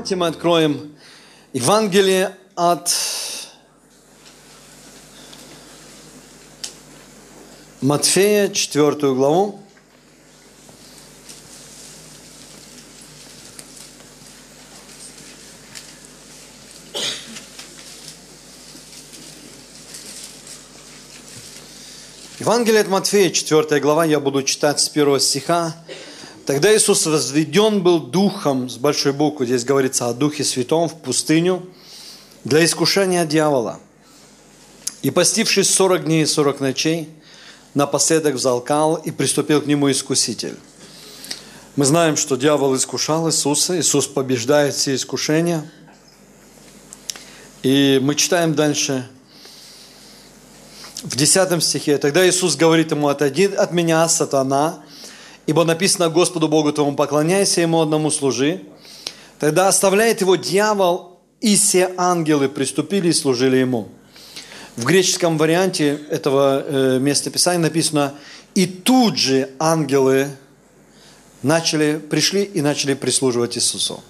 Давайте мы откроем Евангелие от Матфея, 4 главу. Евангелие от Матфея, 4 глава, я буду читать с 1 стиха. «Тогда Иисус возведен был Духом», с большой буквы, здесь говорится о Духе Святом, в пустыню для искушения дьявола. «И постившись 40 дней и 40 ночей, напоследок взалкал, и приступил к нему искуситель». Мы знаем, что дьявол искушал Иисуса, Иисус побеждает все искушения. И мы читаем дальше в 10 стихе. «Тогда Иисус говорит ему: отойди от меня, сатана, ибо написано: Господу Богу твоему поклоняйся, Ему одному служи. Тогда оставляет его дьявол, и все ангелы приступили и служили ему». В греческом варианте этого местописания написано: «И тут же ангелы пришли и начали прислуживать Иисусу».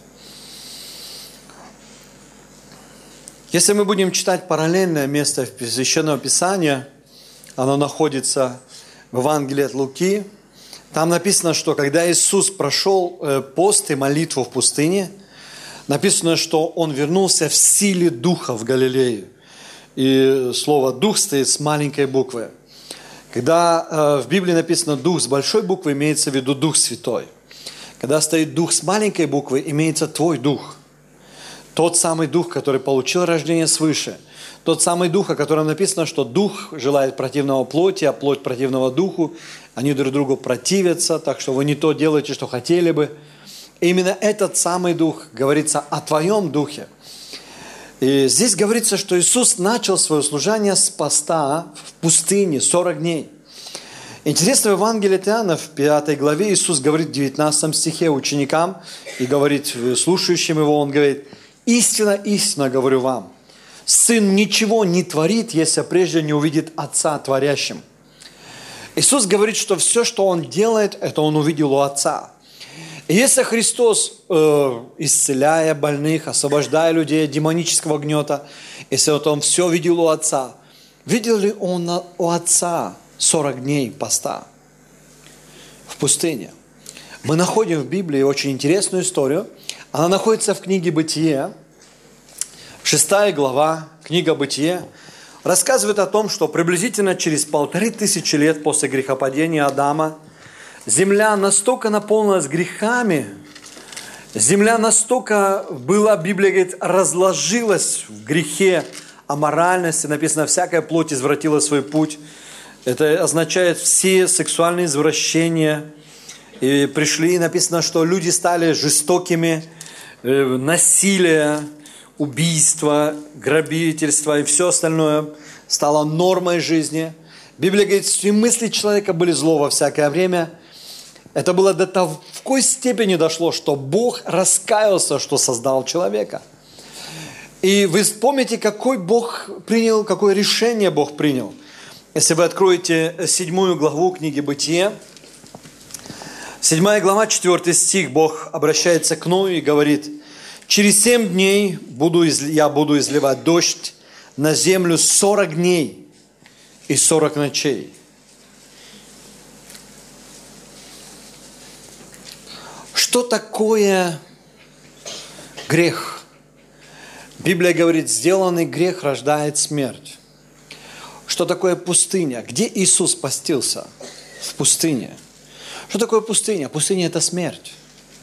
Если мы будем читать параллельное место Священного Писания, оно находится в Евангелии от Луки. Там написано, что когда Иисус прошел пост и молитву в пустыне, написано, что Он вернулся в силе Духа в Галилею. И слово «дух» стоит с маленькой буквы. Когда в Библии написано «дух» с большой буквы, имеется в виду Дух Святой. Когда стоит «дух» с маленькой буквы, имеется твой дух. Тот самый дух, который получил рождение свыше. Тот самый дух, о котором написано, что дух желает противного плоти, а плоть противного духу. Они друг другу противятся, так что вы не то делаете, что хотели бы. И именно этот самый дух, говорится о твоем духе. И здесь говорится, что Иисус начал свое служение с поста в пустыне 40 дней. Интересно, в Евангелии от Иоанна, в 5 главе, Иисус говорит в 19 стихе ученикам, и говорит слушающим его, Он говорит: «Истинно, истинно говорю вам, Сын ничего не творит, если прежде не увидит Отца творящим». Иисус говорит, что все, что Он делает, это Он увидел у Отца. И если Христос, исцеляя больных, освобождая людей от демонического гнета, если вот Он все видел у Отца, видел ли Он у Отца 40 дней поста в пустыне? Мы находим в Библии очень интересную историю. Она находится в книге «Бытие». 6 глава, книга «Бытие», рассказывает о том, что приблизительно через 1500 лет после грехопадения Адама земля настолько наполнилась грехами, земля настолько была, Библия говорит, разложилась в грехе, аморальности. Написано: «Всякая плоть извратила свой путь». Это означает все сексуальные извращения. И пришли, написано, что люди стали жестокими, насилие, убийство, грабительство и все остальное стало нормой жизни. Библия говорит, что мысли человека были зло во всякое время. Это было до того, в какой степени дошло, что Бог раскаялся, что создал человека. И вы помните, какое решение Бог принял. Если вы откроете 7 главу книги «Бытие», 7 глава, 4 стих, Бог обращается к Ною и говорит: «Через 7 дней я буду изливать дождь на землю 40 дней и 40 ночей». Что такое грех? Библия говорит, сделанный грех рождает смерть. Что такое пустыня? Где Иисус постился? В пустыне. Что такое пустыня? Пустыня – это смерть.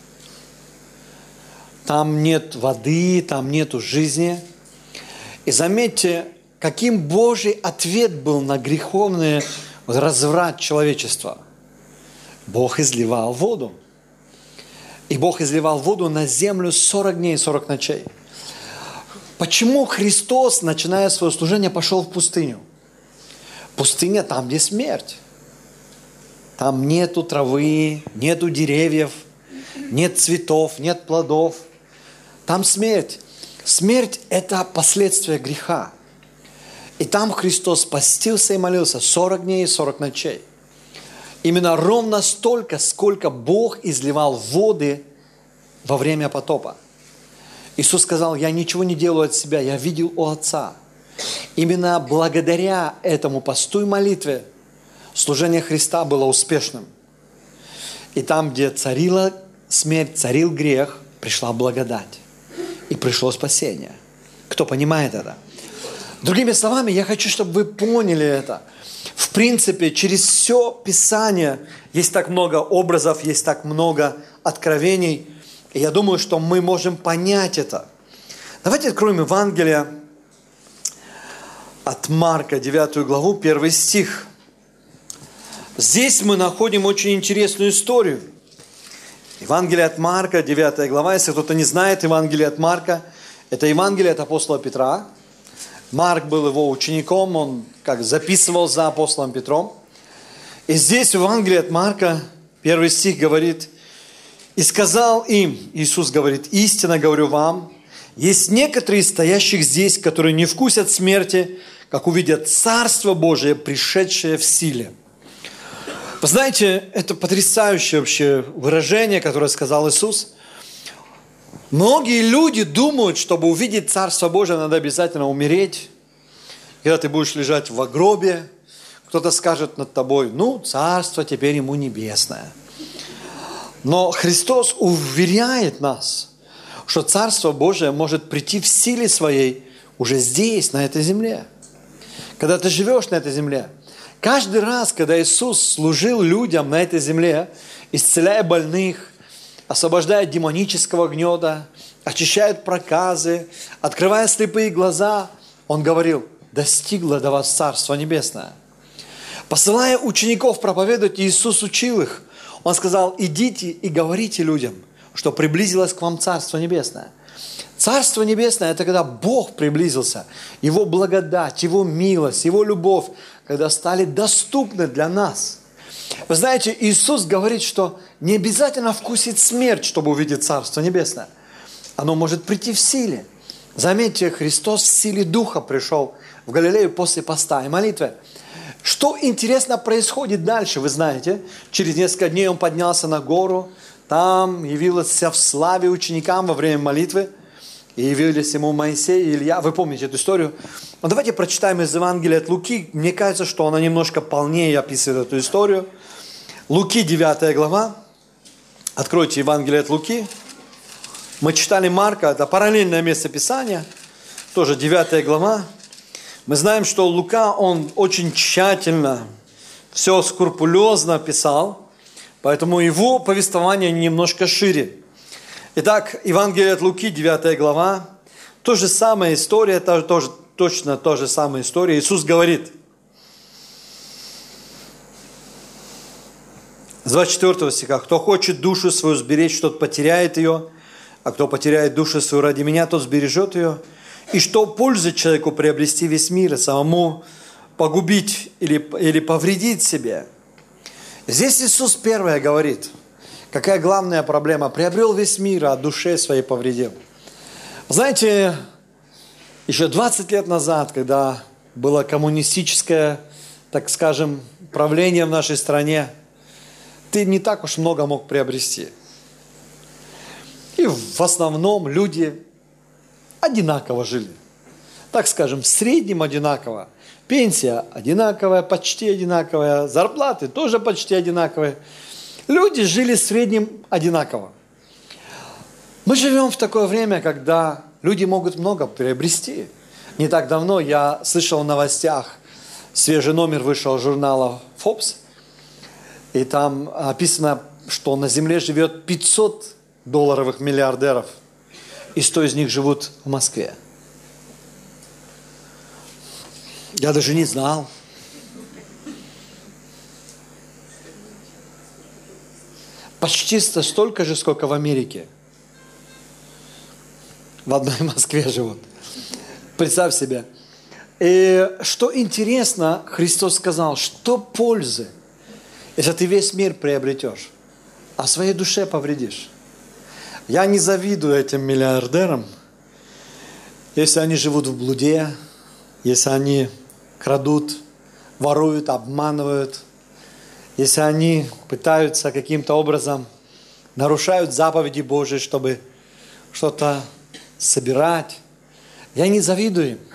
Там нет воды, там нету жизни. И заметьте, каким Божий ответ был на греховный разврат человечества. Бог изливал воду. И Бог изливал воду на землю 40 дней и 40 ночей. Почему Христос, начиная свое служение, пошел в пустыню? Пустыня там, где смерть. Там нету травы, нету деревьев, нет цветов, нет плодов. Там смерть. Смерть – это последствия греха. И там Христос постился и молился 40 дней и 40 ночей. Именно ровно столько, сколько Бог изливал воды во время потопа. Иисус сказал, я ничего не делаю от себя, я видел у Отца. Именно благодаря этому посту и молитве служение Христа было успешным. И там, где царила смерть, царил грех, пришла благодать. И пришло спасение. Кто понимает это? Другими словами, я хочу, чтобы вы поняли это. В принципе, через все Писание есть так много образов, есть так много откровений. И я думаю, что мы можем понять это. Давайте откроем Евангелие от Марка, 9 главу, 1 стих. Здесь мы находим очень интересную историю. Евангелие от Марка, 9 глава. Если кто-то не знает Евангелие от Марка, это Евангелие от апостола Петра. Марк был его учеником, он как записывал за апостолом Петром. И здесь в Евангелии от Марка, 1 стих говорит, «И сказал им», Иисус говорит, «Истинно говорю вам, есть некоторые из стоящих здесь, которые не вкусят смерти, как увидят Царство Божие, пришедшее в силе». Вы знаете, это потрясающее вообще выражение, которое сказал Иисус. Многие люди думают, чтобы увидеть Царство Божие, надо обязательно умереть. Когда ты будешь лежать в гробе, кто-то скажет над тобой, ну, Царство теперь ему небесное. Но Христос уверяет нас, что Царство Божие может прийти в силе своей уже здесь, на этой земле. Когда ты живешь на этой земле. Каждый раз, когда Иисус служил людям на этой земле, исцеляя больных, освобождая от демонического гнета, очищает проказы, открывая слепые глаза, Он говорил, достигло до вас Царство Небесное. Посылая учеников проповедовать, Иисус учил их. Он сказал, идите и говорите людям, что приблизилось к вам Царство Небесное. Царство Небесное – это когда Бог приблизился, Его благодать, Его милость, Его любовь, когда стали доступны для нас. Вы знаете, Иисус говорит, что не обязательно вкусить смерть, чтобы увидеть Царство Небесное. Оно может прийти в силе. Заметьте, Христос в силе Духа пришел в Галилею после поста и молитвы. Что интересно происходит дальше, вы знаете. Через несколько дней Он поднялся на гору, там явился в славе ученикам во время молитвы. И явились ему Моисей и Илья. Вы помните эту историю? Но давайте прочитаем из Евангелия от Луки. Мне кажется, что она немножко полнее описывает эту историю. Луки, 9 глава. Откройте Евангелие от Луки. Мы читали Марка, это параллельное место Писания. Тоже 9 глава. Мы знаем, что Лука, он очень тщательно, все скрупулезно писал. Поэтому его повествование немножко шире. Итак, Евангелие от Луки, 9 глава, то же самая история, точно та же самая история. Иисус говорит, с 24 стиха, «Кто хочет душу свою сберечь, тот потеряет ее, а кто потеряет душу свою ради меня, тот сбережет ее. И что пользует человеку приобрести весь мир, и самому погубить или повредить себе?» Здесь Иисус первое говорит, какая главная проблема? Приобрел весь мир, а душе своей повредил. Знаете, еще 20 лет назад, когда было коммунистическое, так скажем, правление в нашей стране, ты не так уж много мог приобрести. И в основном люди одинаково жили. Так скажем, в среднем одинаково. Пенсия одинаковая, почти одинаковая, зарплаты тоже почти одинаковые. Люди жили в среднем одинаково. Мы живем в такое время, когда люди могут много приобрести. Не так давно я слышал в новостях, свежий номер вышел журнала Forbes, и там описано, что на Земле живет 500 долларовых миллиардеров, и 100 из них живут в Москве. Я даже не знал. Почти столько же, сколько в Америке. В одной Москве живут. Представь себе. И что интересно, Христос сказал, что пользы, если ты весь мир приобретешь, а своей душе повредишь. Я не завидую этим миллиардерам, если они живут в блуде, если они крадут, воруют, обманывают, если они пытаются каким-то образом нарушают заповеди Божьи, чтобы что-то собирать. Я не завидую им.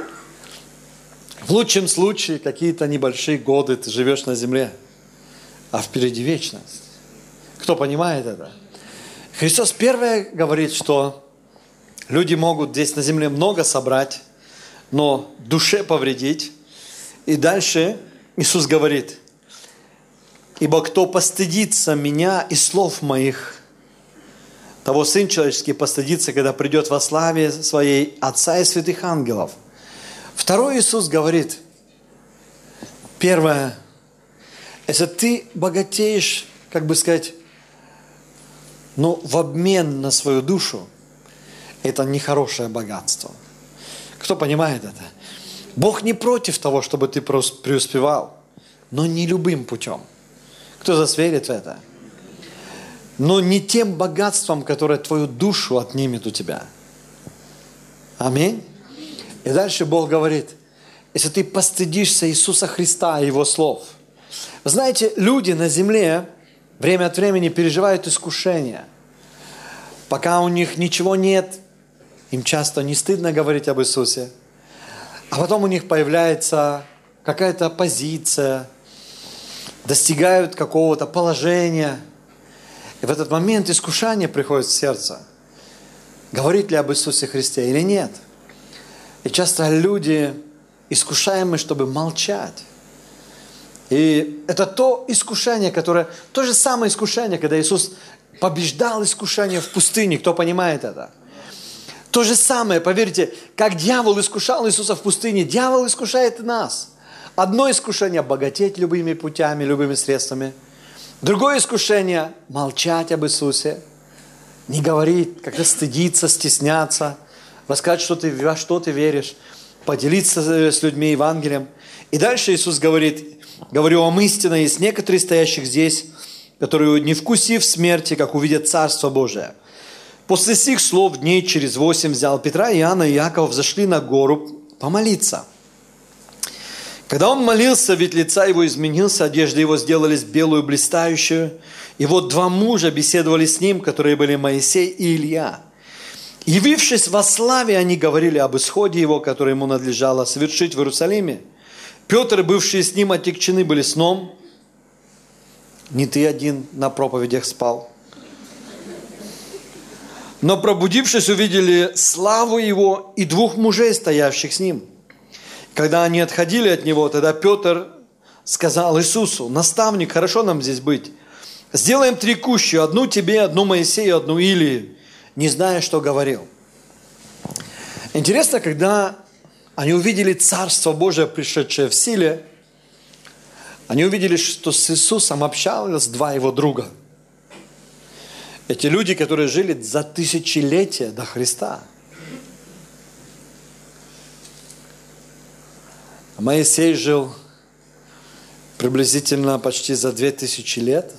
В лучшем случае какие-то небольшие годы ты живешь на земле, а впереди вечность. Кто понимает это? Христос первое говорит, что люди могут здесь на земле много собрать, но душе повредить. И дальше Иисус говорит: «Ибо кто постыдится меня и слов моих, того Сын Человеческий постыдится, когда придет во славе Своей Отца и святых ангелов». Второй Иисус говорит, первое, если ты богатеешь, как бы сказать, в обмен на свою душу, это нехорошее богатство. Кто понимает это? Бог не против того, чтобы ты преуспевал, но не любым путем. Кто из вас верит в это? Но не тем богатством, которое твою душу отнимет у тебя. Аминь. И дальше Бог говорит, если ты постыдишься Иисуса Христа и Его слов. Вы знаете, люди на земле время от времени переживают искушения. Пока у них ничего нет, им часто не стыдно говорить об Иисусе. А потом у них появляется какая-то позиция, достигают какого-то положения. И в этот момент искушение приходит в сердце. Говорить ли об Иисусе Христе или нет? И часто люди искушаемы, чтобы молчать. И это то искушение, то же самое искушение, когда Иисус побеждал искушение в пустыне. Кто понимает это? То же самое, поверьте, как дьявол искушал Иисуса в пустыне, дьявол искушает и нас. Одно искушение – богатеть любыми путями, любыми средствами. Другое искушение – молчать об Иисусе, не говорить, как-то стыдиться, стесняться, рассказать, во что ты веришь, поделиться с людьми Евангелием. И дальше Иисус говорит, говорю вам истинно, есть некоторые стоящих здесь, которые, не вкусив смерти, как увидят Царство Божие. После сих слов дней через 8 взял Петра, Иоанна и Иакова, взошли на гору помолиться. Когда он молился, вид лица его изменился, одежды его сделались белую, блистающую. И вот два мужа беседовали с ним, которые были Моисей и Илья. Явившись во славе, они говорили об исходе его, который ему надлежало совершить в Иерусалиме. Петр и бывшие с ним отягчены были сном. Не ты один на проповедях спал. Но пробудившись, увидели славу его и двух мужей, стоявших с ним. Когда они отходили от него, тогда Петр сказал Иисусу: наставник, хорошо нам здесь быть. Сделаем 3 кущи, одну тебе, одну Моисею, одну Илии, не зная, что говорил. Интересно, когда они увидели Царство Божие, пришедшее в силе, они увидели, что с Иисусом общалось 2 его друга. Эти люди, которые жили за тысячелетия до Христа. Моисей жил приблизительно почти за 2000 лет,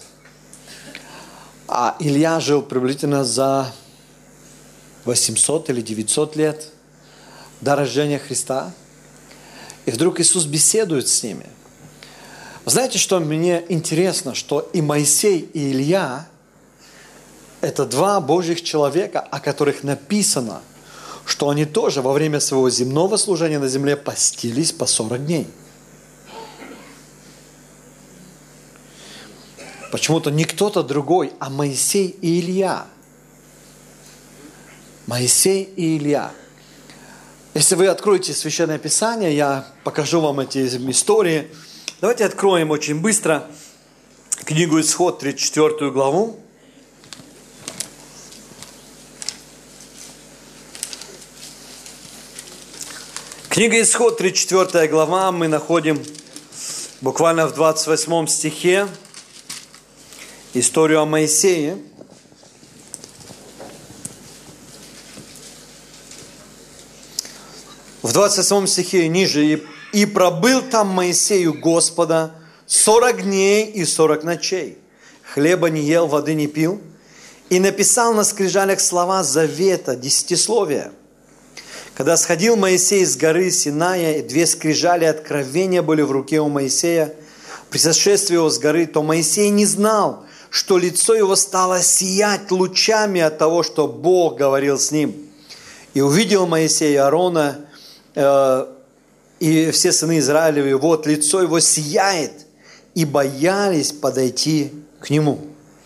а Илья жил приблизительно за 800 или 900 лет до рождения Христа. И вдруг Иисус беседует с ними. Знаете, что мне интересно, что и Моисей, и Илья – это 2 Божьих человека, о которых написано, что они тоже во время своего земного служения на земле постились по 40 дней. Почему-то не кто-то другой, а Моисей и Илья. Моисей и Илья. Если вы откроете Священное Писание, я покажу вам эти истории. Давайте откроем очень быстро книгу Исход, 34 главу. Книга Исход, 34 глава, мы находим буквально в 28 стихе историю о Моисее. В 28 стихе ниже: «И пробыл там Моисей у Господа 40 дней и 40 ночей, хлеба не ел, воды не пил, и написал на скрижалях слова завета, десятисловия. Когда сходил Моисей с горы Синая, и 2 скрижали откровения были в руке у Моисея, при сошествии его с горы, то Моисей не знал, что лицо его стало сиять лучами от того, что Бог говорил с ним. И увидел Моисей Аарона и все сыны Израилевы, вот лицо его сияет, и боялись подойти к нему.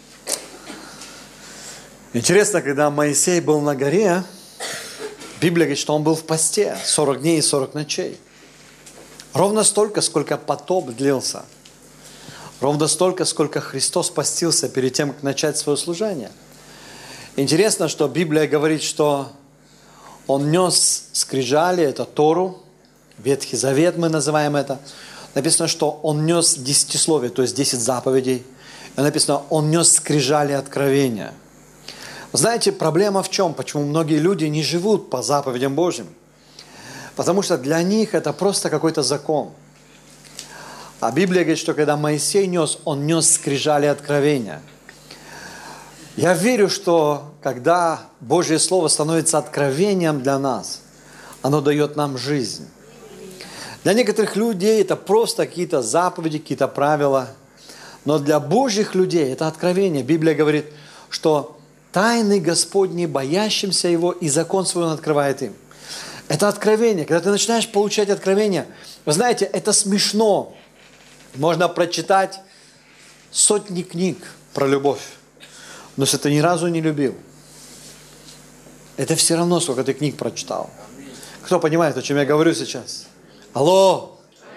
Интересно, когда Моисей был на горе, Библия говорит, что он был в посте 40 дней и 40 ночей. Ровно столько, сколько потоп длился. Ровно столько, сколько Христос постился перед тем, как начать свое служение. Интересно, что Библия говорит, что он нес скрижали, это Тору, Ветхий Завет мы называем это. Написано, что он нес десятисловие, то есть 10 заповедей. И написано, он нес скрижали откровения. Знаете, проблема в чем? Почему многие люди не живут по заповедям Божьим? Потому что для них это просто какой-то закон. А Библия говорит, что когда Моисей нес, он нес скрижали откровения. Я верю, что когда Божье Слово становится откровением для нас, оно дает нам жизнь. Для некоторых людей это просто какие-то заповеди, какие-то правила. Но для Божьих людей это откровение. Библия говорит, что тайны Господни, боящимся Его, и закон свой Он открывает им. Это откровение. Когда ты начинаешь получать откровение, вы знаете, это смешно. Можно прочитать сотни книг про любовь. Но если ты ни разу не любил, это все равно, сколько ты книг прочитал. Кто понимает, о чем я говорю сейчас? Алло!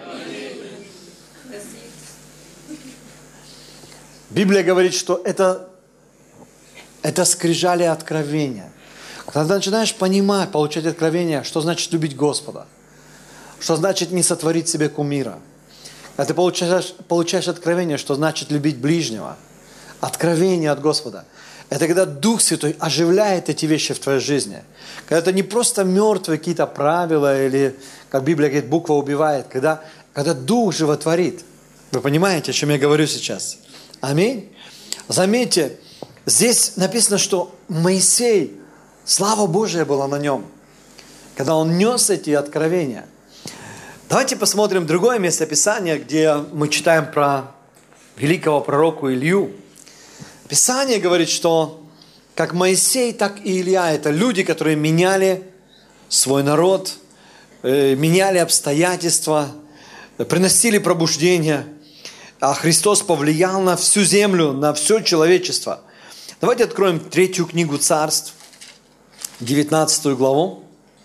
Библия говорит, что это скрижали откровения. Когда ты начинаешь понимать, получать откровения, что значит любить Господа, что значит не сотворить себе кумира, когда ты получаешь откровение, что значит любить ближнего, откровение от Господа. Это когда Дух Святой оживляет эти вещи в твоей жизни. Когда это не просто мертвые какие-то правила, или, как Библия говорит, буква убивает. Когда Дух животворит. Вы понимаете, о чем я говорю сейчас? Аминь. Заметьте, здесь написано, что Моисей, слава Божия была на нем, когда он нес эти откровения. Давайте посмотрим другое место Писания, где мы читаем про великого пророка Илью. Писание говорит, что как Моисей, так и Илья – это люди, которые меняли свой народ, меняли обстоятельства, приносили пробуждение, а Христос повлиял на всю землю, на все человечество. Давайте откроем 3 книгу Царств, 19 главу.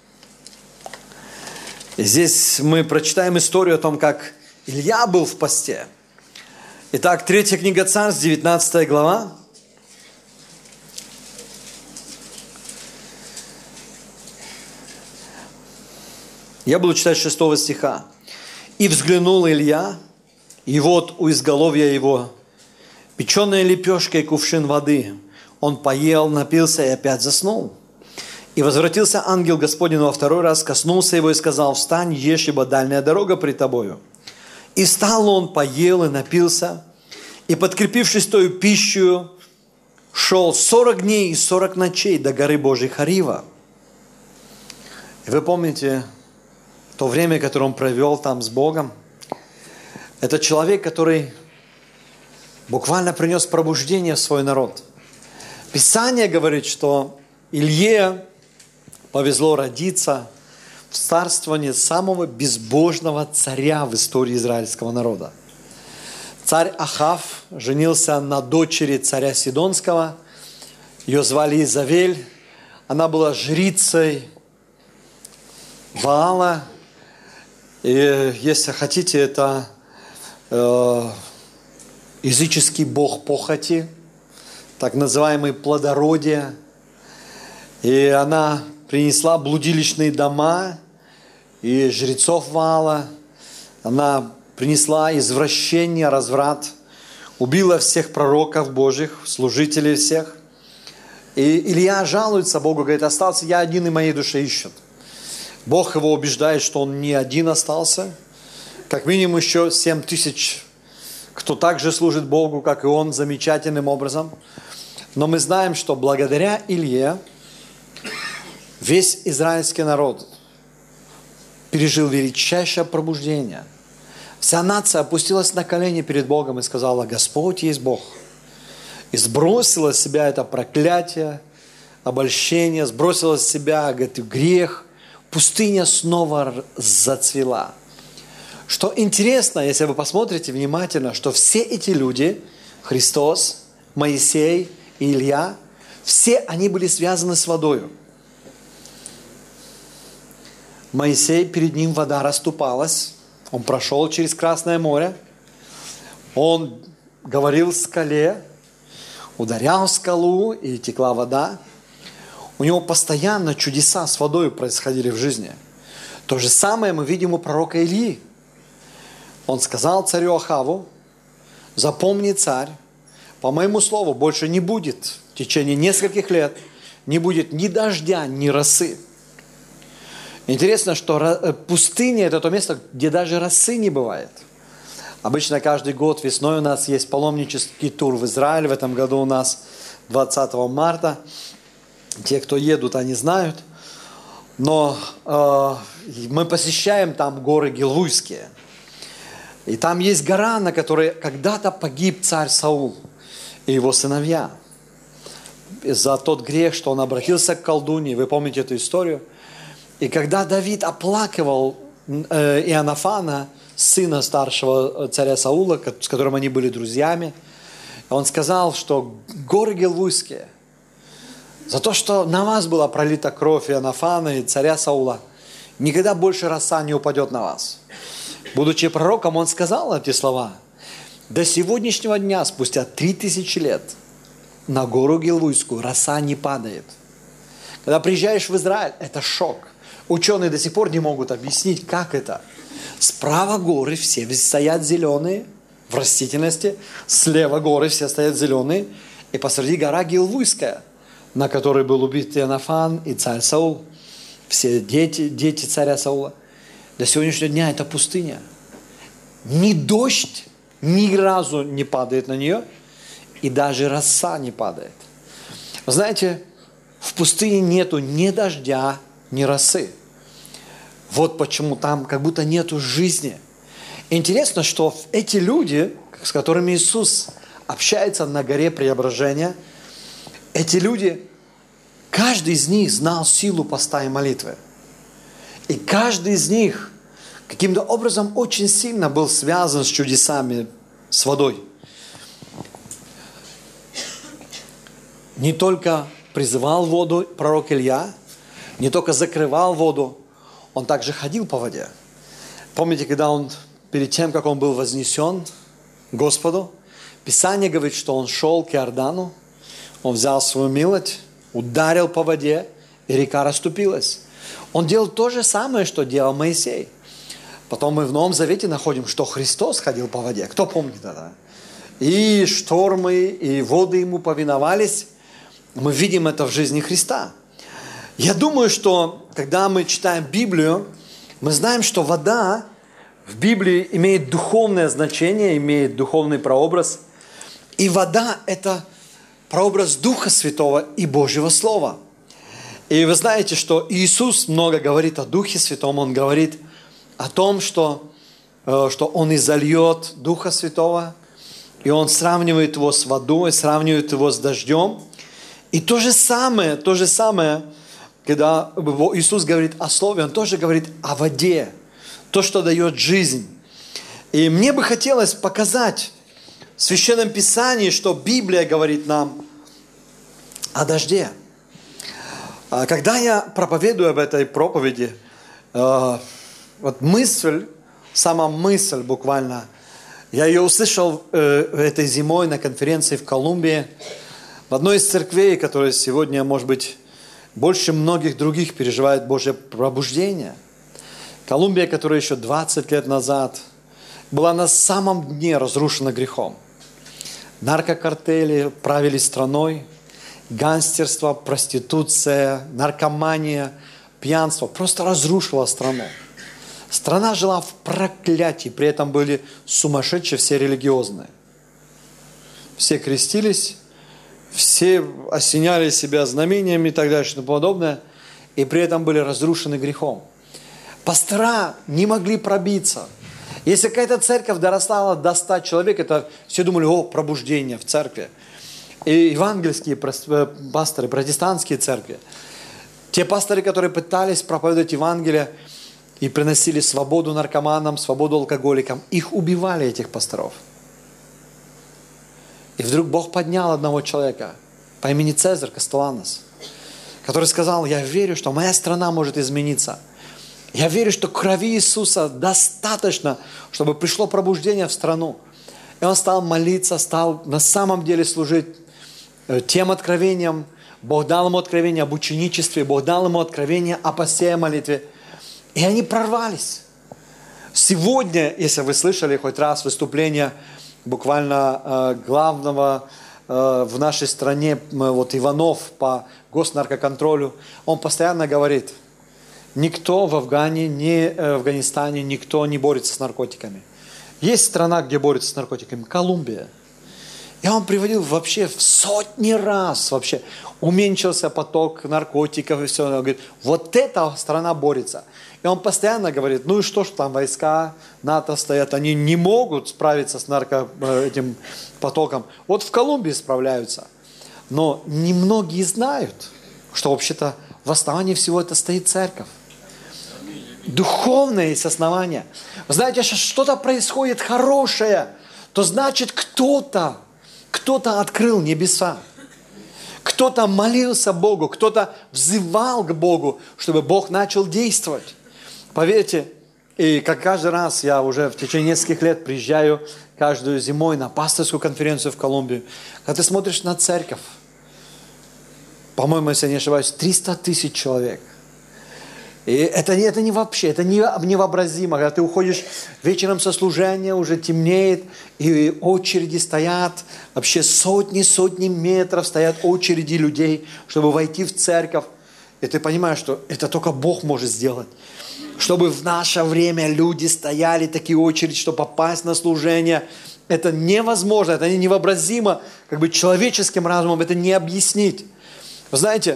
И здесь мы прочитаем историю о том, как Илья был в посте. Итак, 3 книга Царств, 19 глава. Я буду читать 6 стиха. «И взглянул Илья, и вот у изголовья его печеная лепешка и кувшин воды. Он поел, напился и опять заснул. И возвратился ангел Господень во второй раз, коснулся его и сказал: встань, ешь, ибо дальняя дорога пред тобою. И встал он, поел и напился, и, подкрепившись той пищей, шел 40 дней и 40 ночей до горы Божьей Хорива». И вы помните то время, которое он провел там с Богом? Это человек, который буквально принес пробуждение в свой народ. Писание говорит, что Илье повезло родиться в царствовании самого безбожного царя в истории израильского народа. Царь Ахав женился на дочери царя Сидонского. Ее звали Изавель. Она была жрицей Ваала. И, если хотите, это языческий бог похоти, так называемый плодородие. И она принесла блудилищные дома и жрецов Ваала. Она принесла извращение, разврат, убила всех пророков Божьих, служителей всех. И Илья жалуется Богу, говорит: остался я один, и моей душе ищут. Бог его убеждает, что он не один остался. Как минимум еще 7 тысяч, кто также служит Богу, как и он, замечательным образом. Но мы знаем, что благодаря Илье весь израильский народ пережил величайшее пробуждение. Вся нация опустилась на колени перед Богом и сказала: Господь есть Бог. И сбросила с себя это проклятие, обольщение, сбросила с себя, говорит, грех. Пустыня снова зацвела. Что интересно, если вы посмотрите внимательно, что все эти люди, Христос, Моисей и Илья, все они были связаны с водою. Моисей, перед ним вода расступалась, он прошел через Красное море, он говорил скале, ударял скалу, и текла вода. У него постоянно чудеса с водой происходили в жизни. То же самое мы видим у пророка Илии. Он сказал царю Ахаву: запомни, царь, по моему слову, больше не будет в течение нескольких лет, не будет ни дождя, ни росы. Интересно, что пустыня – это то место, где даже росы не бывает. Обычно каждый год весной у нас есть паломнический тур в Израиль. В этом году у нас 20 марта. Те, кто едут, они знают. Но мы посещаем там горы Гилвуйские. И там есть гора, на которой когда-то погиб царь Саул и его сыновья. За тот грех, что он обратился к колдунье. Вы помните эту историю? И когда Давид оплакивал Иоаннафана, сына старшего царя Саула, с которым они были друзьями, он сказал, что горы Гилвуйские, за то, что на вас была пролита кровь Иоаннафана и царя Саула, никогда больше роса не упадет на вас. Будучи пророком, он сказал эти слова. До сегодняшнего дня, спустя 3000 лет, на гору Гилвуйскую роса не падает. Когда приезжаешь в Израиль, это шок. Ученые до сих пор не могут объяснить, как это. Справа горы все стоят зеленые в растительности, слева горы все стоят зеленые, и посреди гора Гилвуйская, на которой был убит Иоаннафан и царь Саул, все дети царя Саула. До сегодняшнего дня это пустыня. Ни дождь ни разу не падает на нее, и даже роса не падает. Вы знаете, в пустыне нету ни дождя, ни росы. Вот почему там как будто нету жизни. Интересно, что эти люди, с которыми Иисус общается на горе Преображения, эти люди, каждый из них знал силу поста и молитвы. И каждый из них каким-то образом очень сильно был связан с чудесами, с водой. Не только призывал воду пророк Илья, не только закрывал воду, он также ходил по воде. Помните, когда он, перед тем, как он был вознесен Господу, Писание говорит, что он шел к Иордану, он взял свою милость, ударил по воде, и река расступилась. Он делал то же самое, что делал Моисей. Потом мы в Новом Завете находим, что Христос ходил по воде. Кто помнит это? И штормы, и воды ему повиновались. Мы видим это в жизни Христа. Я думаю, что когда мы читаем Библию, мы знаем, что вода в Библии имеет духовное значение, имеет духовный прообраз. И вода – это прообраз Духа Святого и Божьего Слова. И вы знаете, что Иисус много говорит о Духе Святом. Он говорит о том, что Он изольет Духа Святого, и Он сравнивает его с водой, сравнивает его с дождем. И то же самое, когда Иисус говорит о Слове, Он тоже говорит о воде, то, что дает жизнь. И мне бы хотелось показать в Священном Писании, что Библия говорит нам о дожде. Когда я проповедую об этой проповеди, вот сама мысль буквально, я ее услышал этой зимой на конференции в Колумбии, в одной из церквей, которая сегодня, может быть, больше многих других переживает Божье пробуждение. Колумбия, которая еще 20 лет назад была на самом дне разрушена грехом. Наркокартели правили страной, гангстерство, проституция, наркомания, пьянство просто разрушило страну. Страна жила в проклятии, при этом были сумасшедшие все религиозные. Все крестились, все осеняли себя знамениями и так далее, и тому подобное, и при этом были разрушены грехом. Пастора не могли пробиться. Если какая-то церковь дорастала до 100 человек, это все думали, о, пробуждение в церкви. И евангельские пасторы, протестантские церкви, те пасторы, которые пытались проповедовать Евангелие и приносили свободу наркоманам, свободу алкоголикам, их убивали, этих пасторов. И вдруг Бог поднял одного человека по имени Цезарь Кастеланос, который сказал: я верю, что моя страна может измениться. Я верю, что крови Иисуса достаточно, чтобы пришло пробуждение в страну. И он стал молиться, стал на самом деле служить тем откровением. Бог дал ему откровение об ученичестве, Бог дал ему откровение о посте, о молитве. И они прорвались. Сегодня, если вы слышали хоть раз выступление буквально главного в нашей стране, вот Иванов по госнаркоконтролю, он постоянно говорит: никто в Афганистане, никто не борется с наркотиками. Есть страна, где борются с наркотиками, Колумбия. И он приводил вообще в сотни раз, вообще уменьшился поток наркотиков и все. Он говорит, вот эта страна борется. И он постоянно говорит: ну и что ж там войска НАТО стоят, они не могут справиться с этим потоком. Вот в Колумбии справляются. Но немногие знают, что вообще-то в основании всего это стоит церковь. Духовное есть основание. Вы знаете, если что-то происходит хорошее, то значит кто-то открыл небеса. Кто-то молился Богу, кто-то взывал к Богу, чтобы Бог начал действовать. Поверьте, и как каждый раз я уже в течение нескольких лет приезжаю каждую зимой на пасторскую конференцию в Колумбию, когда ты смотришь на церковь, по-моему, если я не ошибаюсь, 300 тысяч человек. И это не вообще, это невообразимо. Когда ты уходишь вечером со служения, уже темнеет, и очереди стоят, вообще сотни метров стоят очереди людей, чтобы войти в церковь. И ты понимаешь, что это только Бог может сделать. Чтобы в наше время люди стояли такие очереди, чтобы попасть на служение. Это невозможно, это невообразимо. Как бы человеческим разумом это не объяснить. Вы знаете,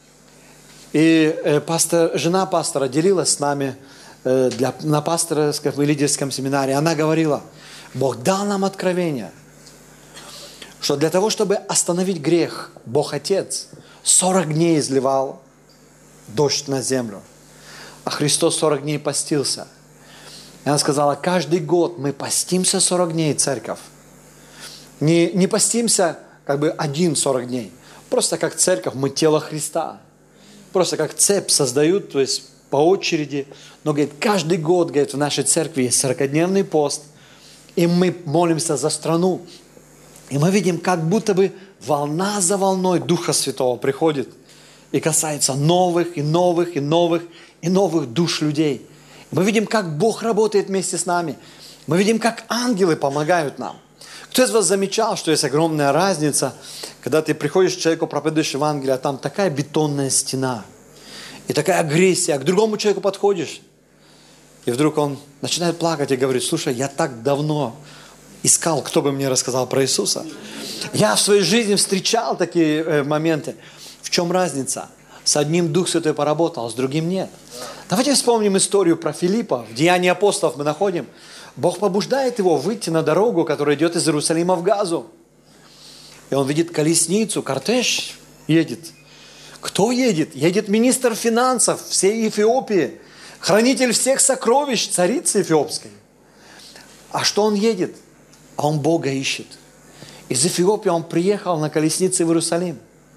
и жена пастора делилась с нами на пасторском и лидерском семинаре. Она говорила: Бог дал нам откровение, что для того, чтобы остановить грех, Бог Отец 40 дней изливал дождь на землю, а Христос 40 дней постился. И она сказала: каждый год мы постимся 40 дней, церковь. Не постимся как бы 40 дней. Просто как церковь, мы тело Христа. Просто как цепь создают, то есть по очереди. Но, говорит, каждый год, говорит, в нашей церкви есть 40-дневный пост. И мы молимся за страну. И мы видим, как будто бы волна за волной Духа Святого приходит. И касается новых, и новых, и новых, и новых душ людей. Мы видим, как Бог работает вместе с нами. Мы видим, как ангелы помогают нам. Кто из вас замечал, что есть огромная разница, когда ты приходишь к человеку, проповедуешь Евангелие, а там такая бетонная стена, и такая агрессия, а к другому человеку подходишь, и вдруг он начинает плакать и говорит: слушай, я так давно искал, кто бы мне рассказал про Иисуса. Я в своей жизни встречал такие моменты. В чем разница? С одним Дух Святой поработал, а с другим нет. Давайте вспомним историю про Филиппа. В Деянии апостолов мы находим. Бог побуждает его выйти на дорогу, которая идет из Иерусалима в Газу. И он видит колесницу, кортеж едет. Кто едет? Едет министр финансов всей Эфиопии, хранитель всех сокровищ, царицы эфиопской. А что он едет? А он Бога ищет. Из Эфиопии он приехал на колеснице в Иерусалим.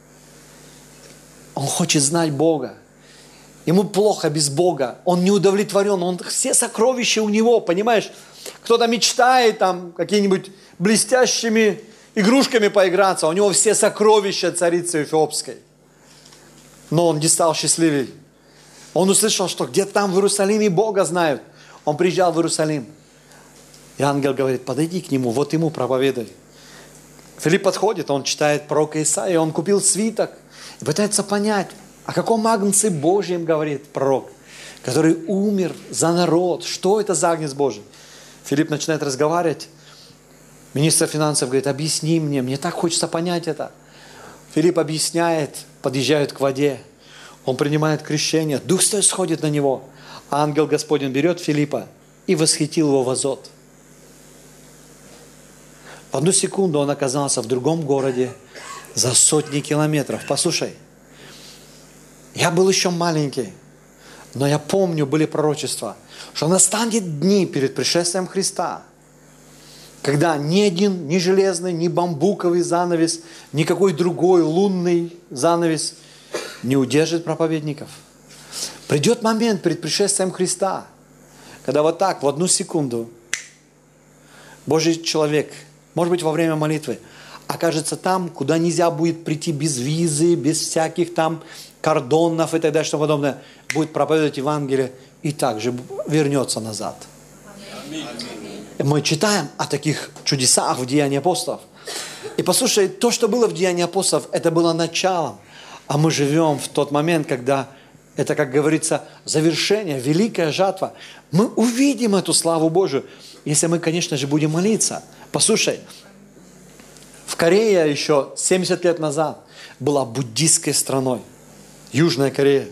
Он хочет знать Бога. Ему плохо без Бога. Он не удовлетворен. Все сокровища у него, понимаешь? Кто-то мечтает там какими-нибудь блестящими игрушками поиграться. У него все сокровища царицы эфиопской. Но он не стал счастливее. Он услышал, что где-то там в Иерусалиме Бога знают. Он приезжал в Иерусалим. И ангел говорит: подойди к нему, вот ему проповедуй. Филипп подходит, он читает пророка Исаию, он купил свиток и пытается понять, о каком агнце Божьем говорит пророк, который умер за народ. Что это за агнец Божий? Филипп начинает разговаривать. Министр финансов говорит: объясни мне так хочется понять это. Филипп объясняет, подъезжают к воде. Он принимает крещение, Дух Святой сходит на него. Ангел Господень берет Филиппа и восхитил его в Азот. В одну секунду он оказался в другом городе, за сотни километров. Послушай, я был еще маленький, но я помню, были пророчества, что настанет дни перед пришествием Христа, когда ни один, ни железный, ни бамбуковый занавес, никакой другой лунный занавес не удержит проповедников. Придет момент перед пришествием Христа, когда вот так, в одну секунду, Божий человек, может быть, во время молитвы, окажется там, куда нельзя будет прийти без визы, без всяких там кордонов и так далее, что подобное, будет проповедовать Евангелие и также вернется назад. Мы читаем о таких чудесах в Деянии апостолов. И послушай, то, что было в Деянии апостолов, это было началом. А мы живем в тот момент, когда это, как говорится, завершение, великая жатва. Мы увидим эту славу Божию, если мы, конечно же, будем молиться. Послушай, в Корее еще 70 лет назад была буддистской страной. Южная Корея.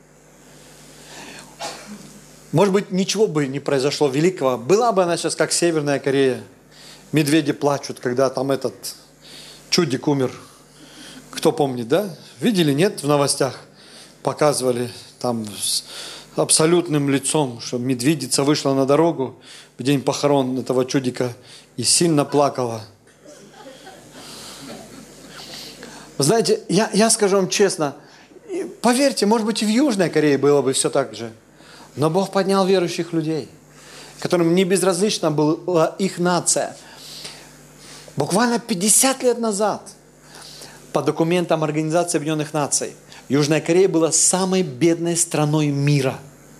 Может быть, ничего бы не произошло великого. Была бы она сейчас как Северная Корея. Медведи плачут, когда там этот чудик умер. Кто помнит, да? Видели, нет, в новостях? Показывали там с абсолютным лицом, что медведица вышла на дорогу в день похорон этого чудика и сильно плакала. Вы знаете, я скажу вам честно, поверьте, может быть, и в Южной Корее было бы все так же. Но Бог поднял верующих людей, которым не безразлична была их нация. Буквально 50 лет назад, по документам Организации Объединенных Наций, Южная Корея была самой бедной страной мира.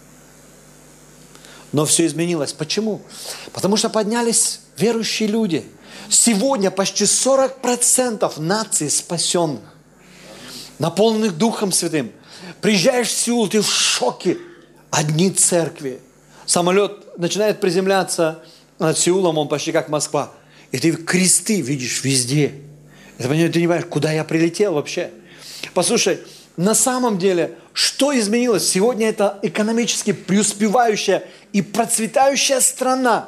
Но все изменилось. Почему? Потому что поднялись верующие люди. Сегодня почти 40% наций спасенных, наполненных Духом Святым. Приезжаешь в Сеул, ты в шоке. Одни церкви. Самолет начинает приземляться над Сеулом, он почти как Москва. И ты кресты видишь везде. Ты не понимаешь, куда я прилетел вообще. Послушай, на самом деле, что изменилось? Сегодня это экономически преуспевающая и процветающая страна.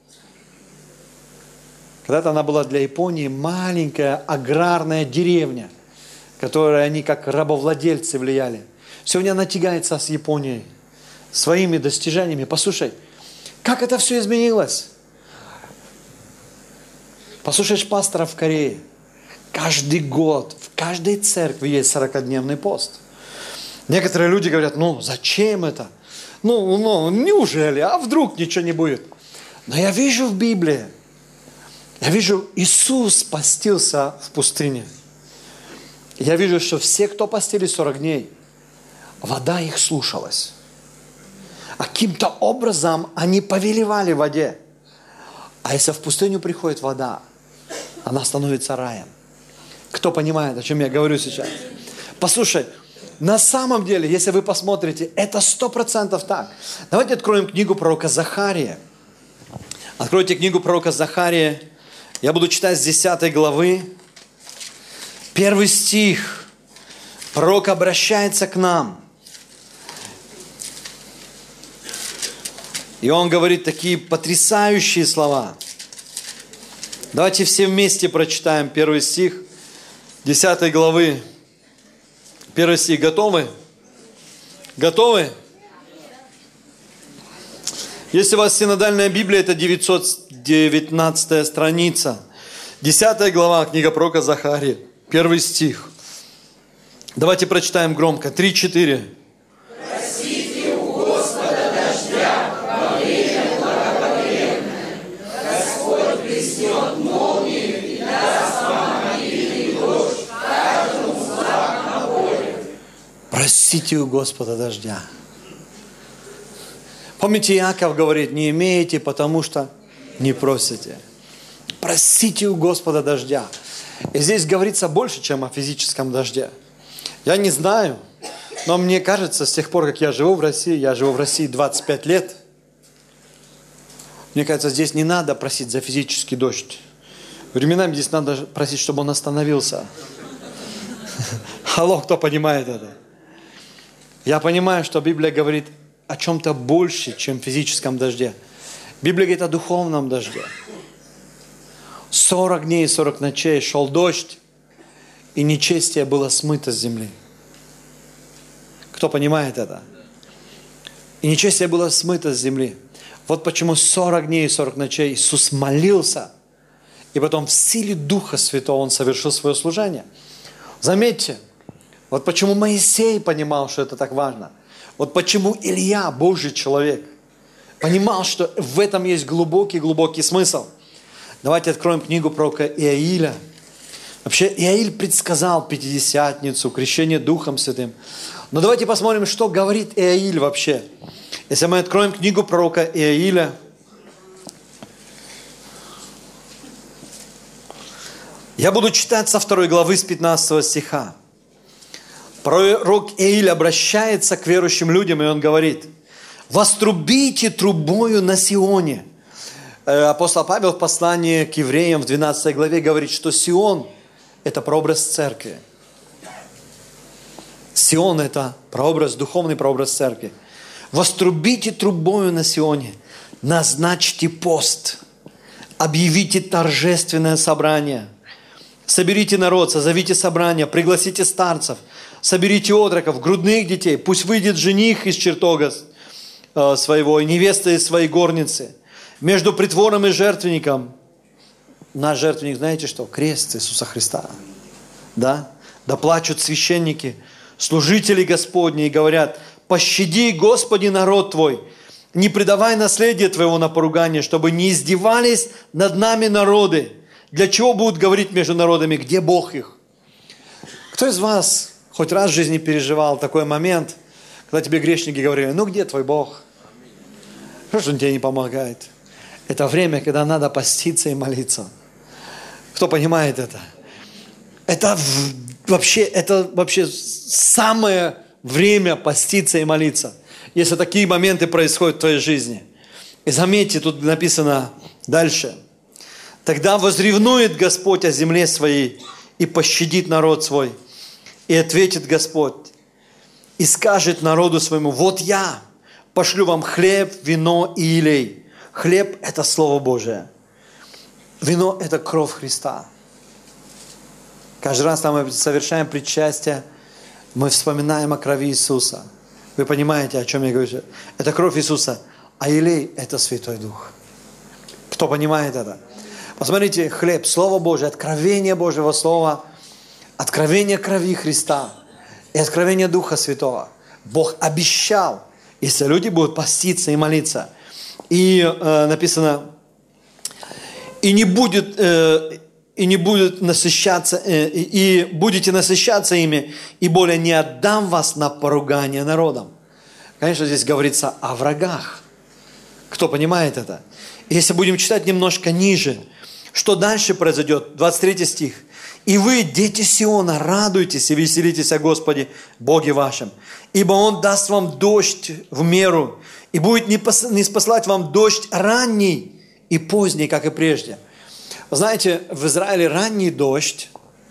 Когда-то она была для Японии маленькая аграрная деревня, которой они как рабовладельцы влияли. Сегодня она тягается с Японией, своими достижениями. Послушай, как это все изменилось? Послушаешь пастора в Корее. Каждый год в каждой церкви есть 40-дневный пост. Некоторые люди говорят, зачем это? Неужели? А вдруг ничего не будет? Но я вижу в Библии, Иисус постился в пустыне. Я вижу, что все, кто постились 40 дней, вода их слушалась. А каким-то образом они повелевали в воде. А если в пустыню приходит вода, она становится раем. Кто понимает, о чем я говорю сейчас? Послушай, на самом деле, если вы посмотрите, это 100% так. Давайте откроем книгу пророка Захария. Откройте книгу пророка Захария. Я буду читать с 10 главы. 1 стих. Пророк обращается к нам. И он говорит такие потрясающие слова. Давайте все вместе прочитаем 1 стих 10 главы. 1 стих. Готовы? Готовы? Если у вас синодальная Библия, это 919 страница. 10 глава, книга пророка Захария. 1 стих. Давайте прочитаем громко. 3-4. Просите у Господа дождя во время благоговейное. Господь блеснет молнию и даст вам обильный дождь каждому злак на поле. Просите у Господа дождя. Помните, Иаков говорит, не имеете, потому что не просите. Просите у Господа дождя. И здесь говорится больше, чем о физическом дожде. Я не знаю, но мне кажется, с тех пор, как я живу в России 25 лет, мне кажется, здесь не надо просить за физический дождь. Временами здесь надо просить, чтобы он остановился. Алло, кто понимает это? Я понимаю, что Библия говорит о чем-то больше, чем физическом дожде. Библия говорит о духовном дожде. 40 дней и 40 ночей шел дождь, и нечестие было смыто с земли. Кто понимает это? И нечестие было смыто с земли. Вот почему 40 дней и 40 ночей Иисус молился, и потом в силе Духа Святого Он совершил свое служение. Заметьте, вот почему Моисей понимал, что это так важно. Вот почему Илья, Божий человек, понимал, что в этом есть глубокий смысл. Давайте откроем книгу пророка Иаиля. Вообще, Иаиль предсказал Пятидесятницу, крещение Духом Святым. Но давайте посмотрим, что говорит Иаиль вообще. Если мы откроем книгу пророка Иаиля, я буду читать со 2 главы с 15 стиха. Пророк Иаиль обращается к верующим людям, и он говорит: «Вострубите трубою на Сионе». Апостол Павел в послании к евреям в 12 главе говорит, что Сион – это прообраз церкви. Сион – это прообраз, духовный прообраз церкви. «Вострубите трубою на Сионе, назначьте пост, объявите торжественное собрание, соберите народ, созовите собрание, пригласите старцев, соберите отроков, грудных детей, пусть выйдет жених из чертога своего и невеста из своей горницы. Между притвором и жертвенником». Наш жертвенник, знаете что? Крест Иисуса Христа. Да? Да плачут священники, служители Господни, и говорят: «Пощади, Господи, народ Твой, не предавай наследие Твоего на поругание, чтобы не издевались над нами народы». Для чего будут говорить между народами, где Бог их? Кто из вас хоть раз в жизни переживал такой момент, когда тебе грешники говорили: «Ну где твой Бог? Что ж Он тебе не помогает?» Это время, когда надо поститься и молиться. Кто понимает это? Это вообще самое время поститься и молиться, если такие моменты происходят в твоей жизни. И заметьте, тут написано дальше: «Тогда возревнует Господь о земле своей и пощадит народ свой. И ответит Господь и скажет народу своему: вот я пошлю вам хлеб, вино и елей». Хлеб – это Слово Божие. Вино – это кровь Христа. Каждый раз, когда мы совершаем причастие, мы вспоминаем о крови Иисуса. Вы понимаете, о чем я говорю? Это кровь Иисуса. А елей – это Святой Дух. Кто понимает это? Посмотрите, хлеб – Слово Божие, откровение Божьего Слова, откровение крови Христа и откровение Духа Святого. Бог обещал, если люди будут поститься и молиться. И написано: и не будет насыщаться, и будете насыщаться ими, и более не отдам вас на поругание народом. Конечно, здесь говорится о врагах. Кто понимает это? И если будем читать немножко ниже, что дальше произойдет? 23 стих. «И вы, дети Сиона, радуйтесь и веселитесь о Господе Боге вашем, ибо Он даст вам дождь в меру, и будет не спаслать вам дождь ранний и поздний, как и прежде». Вы знаете, в Израиле ранний дождь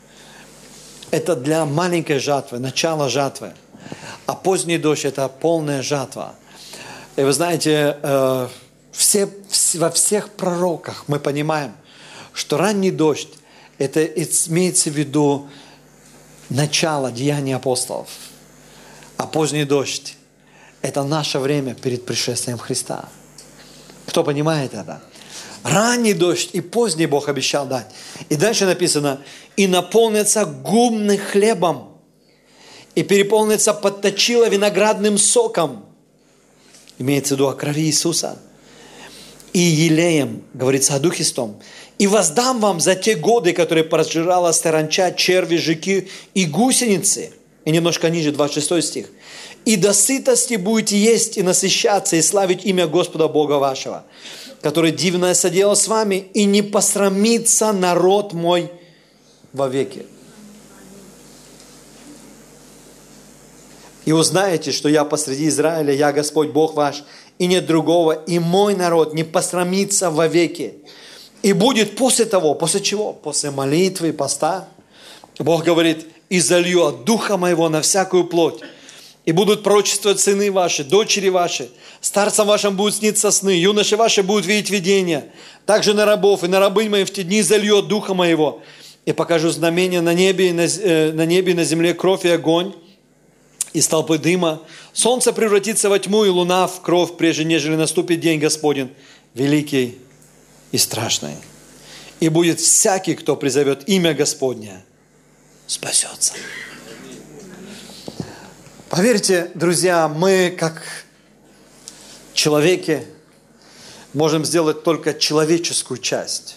– это для маленькой жатвы, начало жатвы, а поздний дождь – это полная жатва. И вы знаете, во всех пророках мы понимаем, что ранний дождь – это имеется в виду начало деяний апостолов, а поздний дождь – это наше время перед пришествием Христа. Кто понимает это? Ранний дождь и поздний Бог обещал дать. И дальше написано: «И наполнится гумным хлебом, и переполнится подточило виноградным соком». Имеется в виду о крови Иисуса. «И елеем», говорится о Духе Святом. «И воздам вам за те годы, которые пожирала саранча, черви, жуки и гусеницы». И немножко ниже, 26 стих. «И до сытости будете есть и насыщаться, и славить имя Господа Бога вашего, который дивное соделал с вами, и не посрамится народ мой вовеки. И узнаете, что я посреди Израиля, я Господь Бог ваш, и нет другого, и мой народ не посрамится вовеки». И будет после того, после чего? После молитвы и поста. Бог говорит: «И залью от Духа Моего на всякую плоть, и будут пророчествовать сыны ваши, дочери ваши, старцам вашим будут сниться сны, юноши ваши будут видеть видения. Также на рабов и на рабынь моих в те дни залью от Духа Моего, и покажу знамения на небе и на земле кровь и огонь, и столпы дыма. Солнце превратится во тьму, и луна в кровь, прежде нежели наступит день Господень, великий и страшный. И будет всякий, кто призовет имя Господня, спасется. Поверьте, друзья, мы, как человеки, можем сделать только человеческую часть.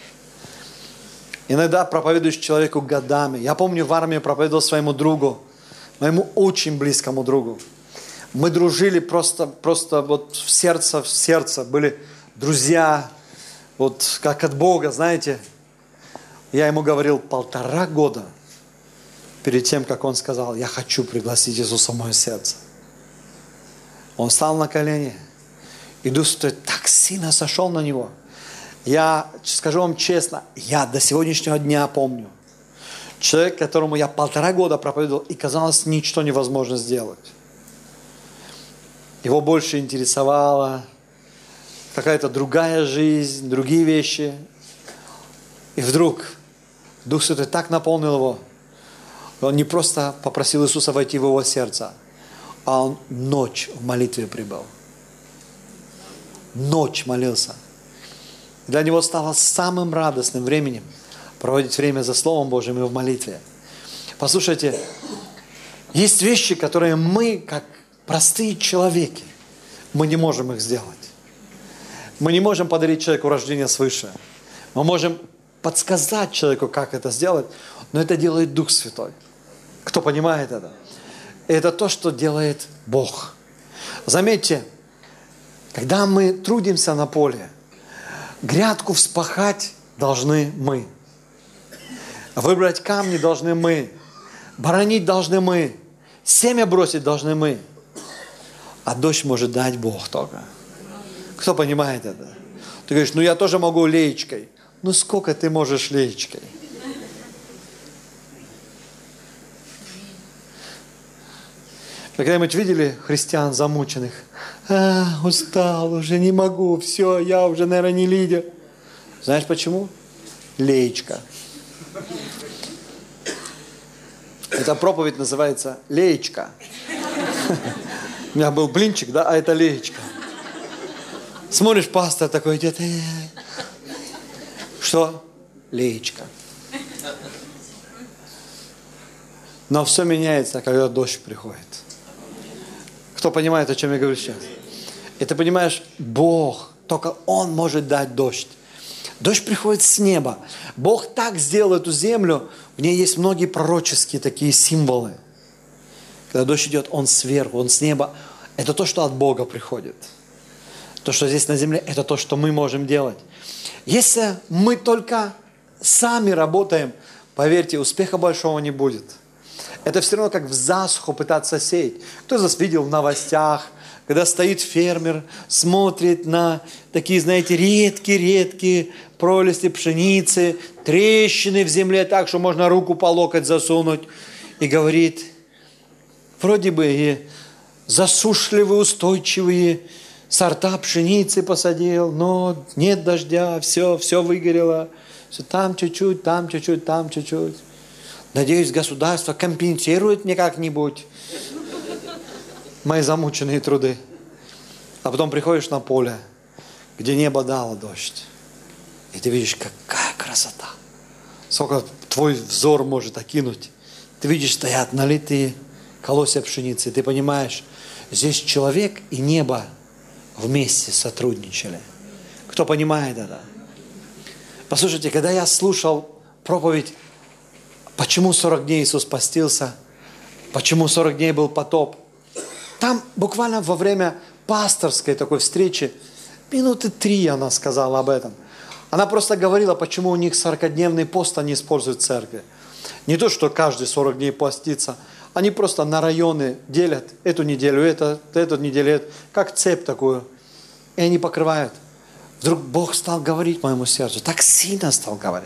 Иногда проповедуешь человеку годами. Я помню, в армии проповедовал своему другу, моему очень близкому другу. Мы дружили просто вот в сердце, были друзья, вот как от Бога, знаете. Я ему говорил 1,5 года перед тем, как он сказал: я хочу пригласить Иисуса в мое сердце. Он встал на колени, и Дух Святой так сильно сошел на него. Я скажу вам честно, я до сегодняшнего дня помню. Человек, которому я 1,5 года проповедовал, и казалось, ничто невозможно сделать. Его больше интересовала какая-то другая жизнь, другие вещи. И вдруг Дух Святой так наполнил его, он не просто попросил Иисуса войти в его сердце, а он ночь в молитве пребыл. Ночь молился. Для него стало самым радостным временем проводить время за Словом Божьим и в молитве. Послушайте, есть вещи, которые мы, как простые человеки, мы не можем их сделать. Мы не можем подарить человеку рождение свыше. Мы можем подсказать человеку, как это сделать, но это делает Дух Святой. Кто понимает это? Это то, что делает Бог. Заметьте, когда мы трудимся на поле, грядку вспахать должны мы. Выбрать камни должны мы. Боронить должны мы. Семя бросить должны мы. А дождь может дать Бог только. Кто понимает это? Ты говоришь, я тоже могу леечкой. Сколько ты можешь леечкой? Вы когда-нибудь видели христиан замученных? Устал, уже не могу, все, я уже, наверное, не лидер. Знаешь почему? Леечка. Эта проповедь называется «Леечка». У меня был блинчик, да, а это леечка. Смотришь, пастор такой идет. Что? Леечка. Но все меняется, когда дождь приходит. Кто понимает, о чем я говорю сейчас? И ты понимаешь, Бог, только Он может дать дождь. Дождь приходит с неба. Бог так сделал эту землю, в ней есть многие пророческие такие символы. Когда дождь идет, он сверху, он с неба. Это то, что от Бога приходит. То, что здесь на земле, это то, что мы можем делать. Если мы только сами работаем, поверьте, успеха большого не будет. Это все равно как в засуху пытаться сеять. Кто из вас видел в новостях, когда стоит фермер, смотрит на такие, знаете, редкие пролисти пшеницы, трещины в земле так, что можно руку по локоть засунуть, и говорит, вроде бы и засушливые, устойчивые сорта пшеницы посадил, но нет дождя, все выгорело, все там чуть-чуть, там чуть-чуть, там чуть-чуть. Надеюсь, государство компенсирует мне как-нибудь мои замученные труды. А потом приходишь на поле, где небо дало дождь, и ты видишь, какая красота. Сколько твой взор может окинуть. Ты видишь, стоят налитые колосья пшеницы, и ты понимаешь, здесь человек и небо вместе сотрудничали. Кто понимает это? Послушайте, когда я слушал проповедь, почему 40 дней Иисус постился, почему 40 дней был потоп, там буквально во время пасторской такой встречи, минуты 3 она сказала об этом. Она просто говорила, почему у них 40-дневный пост они используют в церкви. Не то, что каждый 40 дней постится, они просто на районы делят эту неделю, эту неделю, как цепь такую. И они покрывают. Вдруг Бог стал говорить моему сердцу, так сильно стал говорить.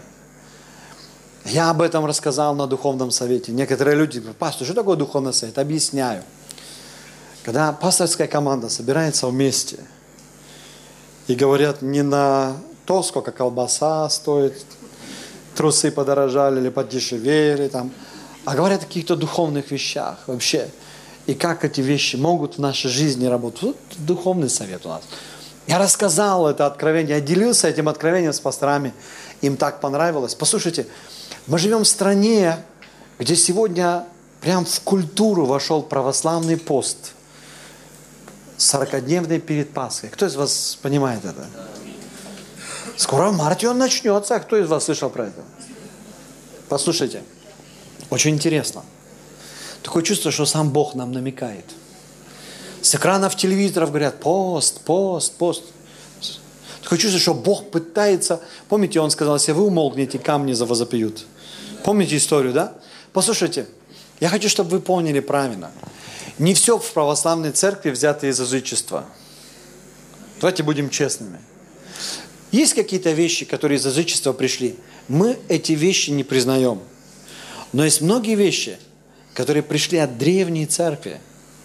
Я об этом рассказал на духовном совете. Некоторые люди говорят, пастор, что такое духовный совет? Объясняю. Когда пасторская команда собирается вместе и говорят не на то, сколько колбаса стоит, трусы подорожали или подешевели там. А говорят о каких-то духовных вещах вообще. И как эти вещи могут в нашей жизни работать. Вот духовный совет у нас. Я рассказал это откровение, я делился этим откровением с пасторами. Им так понравилось. Послушайте, мы живем в стране, где сегодня прям в культуру вошел православный пост. 40-дневный перед Пасхой. Кто из вас понимает это? Скоро в марте он начнется. А кто из вас слышал про это? Послушайте, очень интересно. Такое чувство, что сам Бог нам намекает. С экранов телевизоров говорят: пост, пост, пост. Такое чувство, что Бог пытается... Помните, Он сказал: если вы умолкнете, камни за вас запьют. Помните историю, да? Послушайте, я хочу, чтобы вы поняли правильно. Не все в православной церкви взято из язычества. Давайте будем честными. Есть какие-то вещи, которые из язычества пришли. Мы эти вещи не признаем. Но есть многие вещи, которые пришли от древней церкви.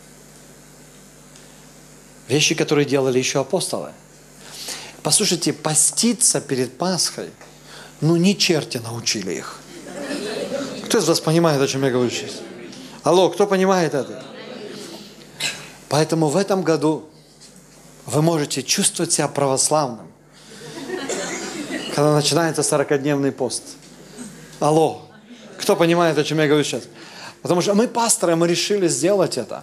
Вещи, которые делали еще апостолы. Послушайте, поститься перед Пасхой, не черти научили их. Кто из вас понимает, о чем я говорю сейчас? Алло, кто понимает это? Поэтому в этом году вы можете чувствовать себя православным, когда начинается 40-дневный пост. Алло, кто понимает, о чем я говорю сейчас? Потому что мы, пасторы, мы решили сделать это.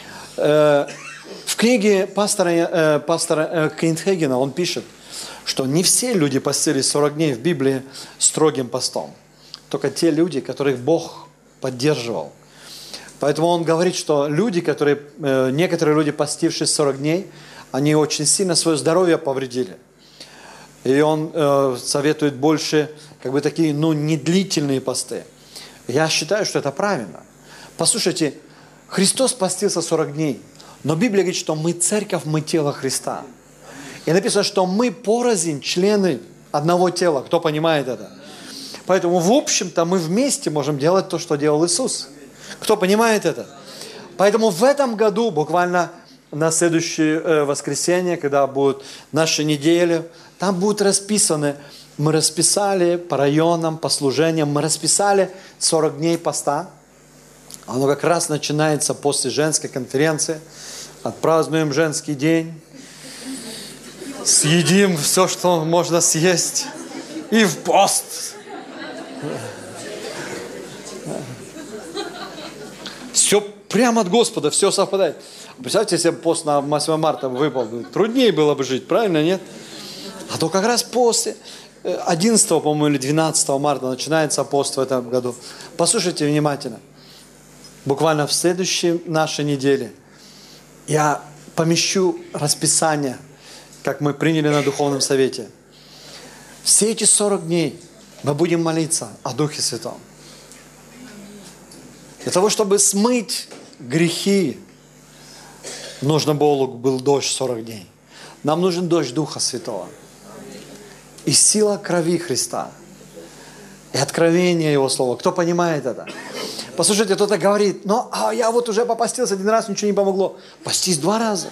В книге пастора Кейнхегена он пишет, что не все люди постились 40 дней в Библии строгим постом. Только те люди, которых Бог поддерживал. Поэтому он говорит, что некоторые люди, постившись 40 дней, они очень сильно свое здоровье повредили. И он советует больше такие, недлительные посты. Я считаю, что это правильно. Послушайте, Христос постился 40 дней, но Библия говорит, что мы церковь, мы тело Христа. И написано, что мы порознь члены одного тела. Кто понимает это? Поэтому, в общем-то, мы вместе можем делать то, что делал Иисус. Кто понимает это? Поэтому в этом году, буквально на следующее воскресенье, когда будет наша неделя, там будут расписаны, мы расписали по районам, по служениям, мы расписали 40 дней поста. Оно как раз начинается после женской конференции. Отпразднуем женский день. Съедим все, что можно съесть. И в пост. Все прямо от Господа, все совпадает. Представьте, если бы пост на 8 марта выпал, труднее было бы жить, правильно, нет? А то как раз после 11, по-моему, или 12 марта начинается пост в этом году. Послушайте внимательно. Буквально в следующей нашей неделе я помещу расписание, как мы приняли на Духовном Совете. Все эти 40 дней мы будем молиться о Духе Святом. Для того, чтобы смыть грехи, нужно был дождь 40 дней. Нам нужен дождь Духа Святого. И сила крови Христа. И откровение Его Слова. Кто понимает это? Послушайте, кто-то говорит: я вот уже попастился 1 раз, ничего не помогло. Постись 2 раза.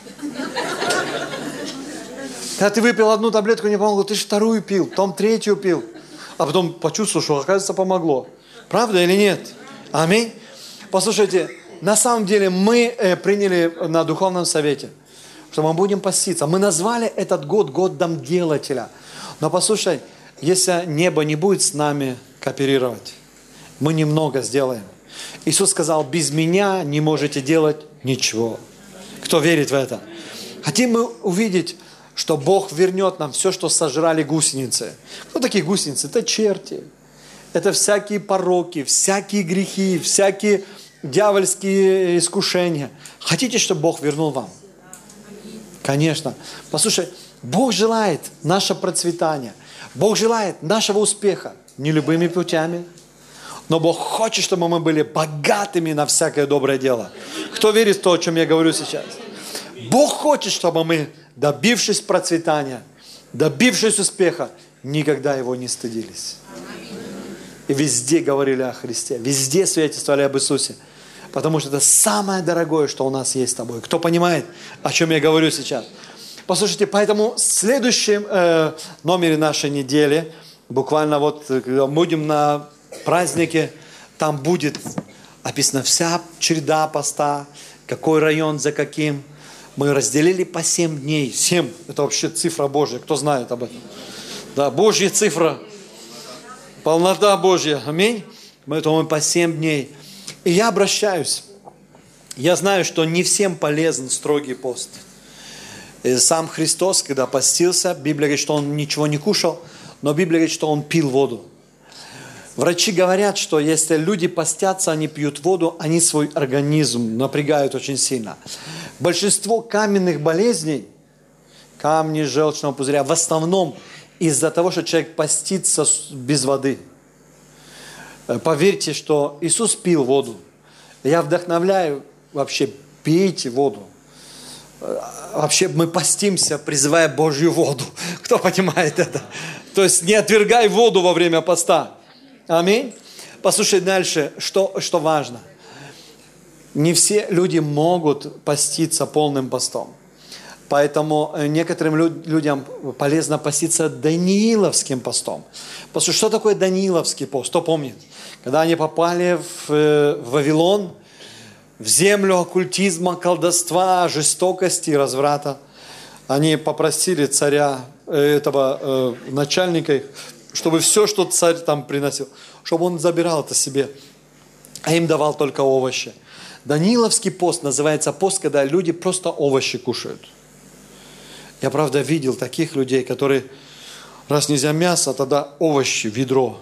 Когда ты выпил 1 таблетку, не помогло, ты же 2 пил, потом 3 пил. А потом почувствовал, что, оказывается, помогло. Правда или нет? Аминь. Послушайте, на самом деле мы приняли на Духовном Совете, что мы будем поститься. Мы назвали этот год годом делателя. Но послушай, если небо не будет с нами кооперировать, мы немного сделаем. Иисус сказал: без меня не можете делать ничего. Кто верит в это? Хотим мы увидеть, что Бог вернет нам все, что сожрали гусеницы. Кто такие гусеницы? Это черти. Это всякие пороки, всякие грехи, всякие дьявольские искушения. Хотите, чтобы Бог вернул вам? Конечно. Послушай, Бог желает наше процветание. Бог желает нашего успеха. Не любыми путями. Но Бог хочет, чтобы мы были богатыми на всякое доброе дело. Кто верит в то, о чем я говорю сейчас? Бог хочет, чтобы мы, добившись процветания, добившись успеха, никогда его не стыдились. И везде говорили о Христе. Везде свидетельствовали об Иисусе. Потому что это самое дорогое, что у нас есть с тобой. Кто понимает, о чем я говорю сейчас? Послушайте, поэтому в следующем номере нашей недели Буквально вот, когда будем на празднике, там будет описана вся череда поста, какой район за каким. Мы разделили по 7 дней. 7 – это вообще цифра Божья. Кто знает об этом? Да, Божья цифра. Полнота Божья. Аминь. Поэтому мы по 7 дней. И я обращаюсь. Я знаю, что не всем полезен строгий пост. И сам Христос, когда постился, Библия говорит, что Он ничего не кушал, но Библия говорит, что Он пил воду. Врачи говорят, что если люди постятся, они пьют воду, они свой организм напрягают очень сильно. Большинство каменных болезней, камни желчного пузыря, в основном из-за того, что человек постится без воды. Поверьте, что Иисус пил воду. Я вдохновляю, вообще пейте воду. Вообще мы постимся, призывая Божью воду. Кто понимает это? То есть не отвергай воду во время поста. Аминь. Послушай дальше, что важно. Не все люди могут поститься полным постом. Поэтому некоторым людям полезно поститься Данииловским постом. Послушай, что такое Данииловский пост? Кто помнит? Когда они попали в Вавилон, в землю оккультизма, колдовства, жестокости и разврата, они попросили царя, этого начальника, чтобы все, что царь там приносил, чтобы он забирал это себе, а им давал только овощи. Данииловский пост называется пост, когда люди просто овощи кушают. Я, правда, видел таких людей, которые, раз нельзя мясо, тогда овощи, ведро.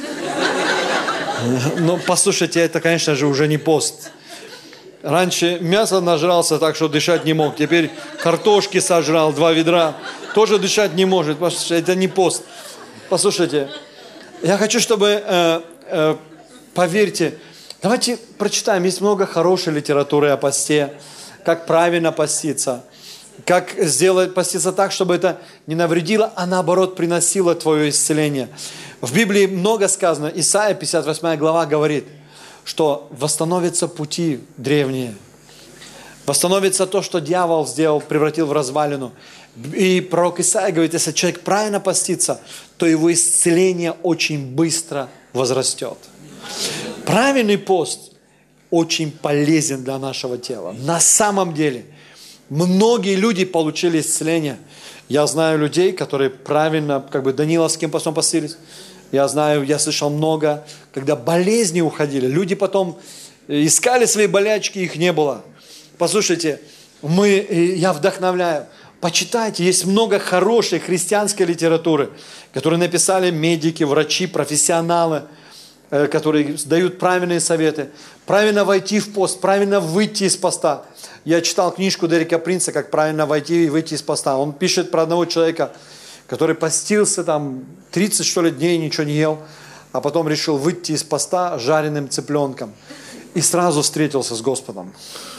Но послушайте, это, конечно же, уже не пост. Раньше мясо нажрался так, что дышать не мог. Теперь картошки сожрал 2 ведра. Тоже дышать не может. Послушайте, это не пост. Послушайте, я хочу, чтобы, поверьте, давайте прочитаем. Есть много хорошей литературы о посте. Как правильно поститься. Как сделать поститься так, чтобы это не навредило, а наоборот приносило твое исцеление. В Библии много сказано. Исайя, 58 глава, говорит, что восстановятся пути древние. Восстановится то, что дьявол сделал, превратил в развалину. И пророк Исайя говорит, если человек правильно постится, то его исцеление очень быстро возрастет. Правильный пост очень полезен для нашего тела. На самом деле, многие люди получили исцеление. Я знаю людей, которые правильно, Даниловским постом постились. Я знаю, я слышал много, когда болезни уходили. Люди потом искали свои болячки, их не было. Послушайте, я вдохновляю. Почитайте, есть много хорошей христианской литературы, которую написали медики, врачи, профессионалы, которые дают правильные советы. Правильно войти в пост, правильно выйти из поста. Я читал книжку Дерека Принца, как правильно войти и выйти из поста. Он пишет про одного человека, который постился 30, что ли, дней, ничего не ел, а потом решил выйти из поста жареным цыпленком. И сразу встретился с Господом.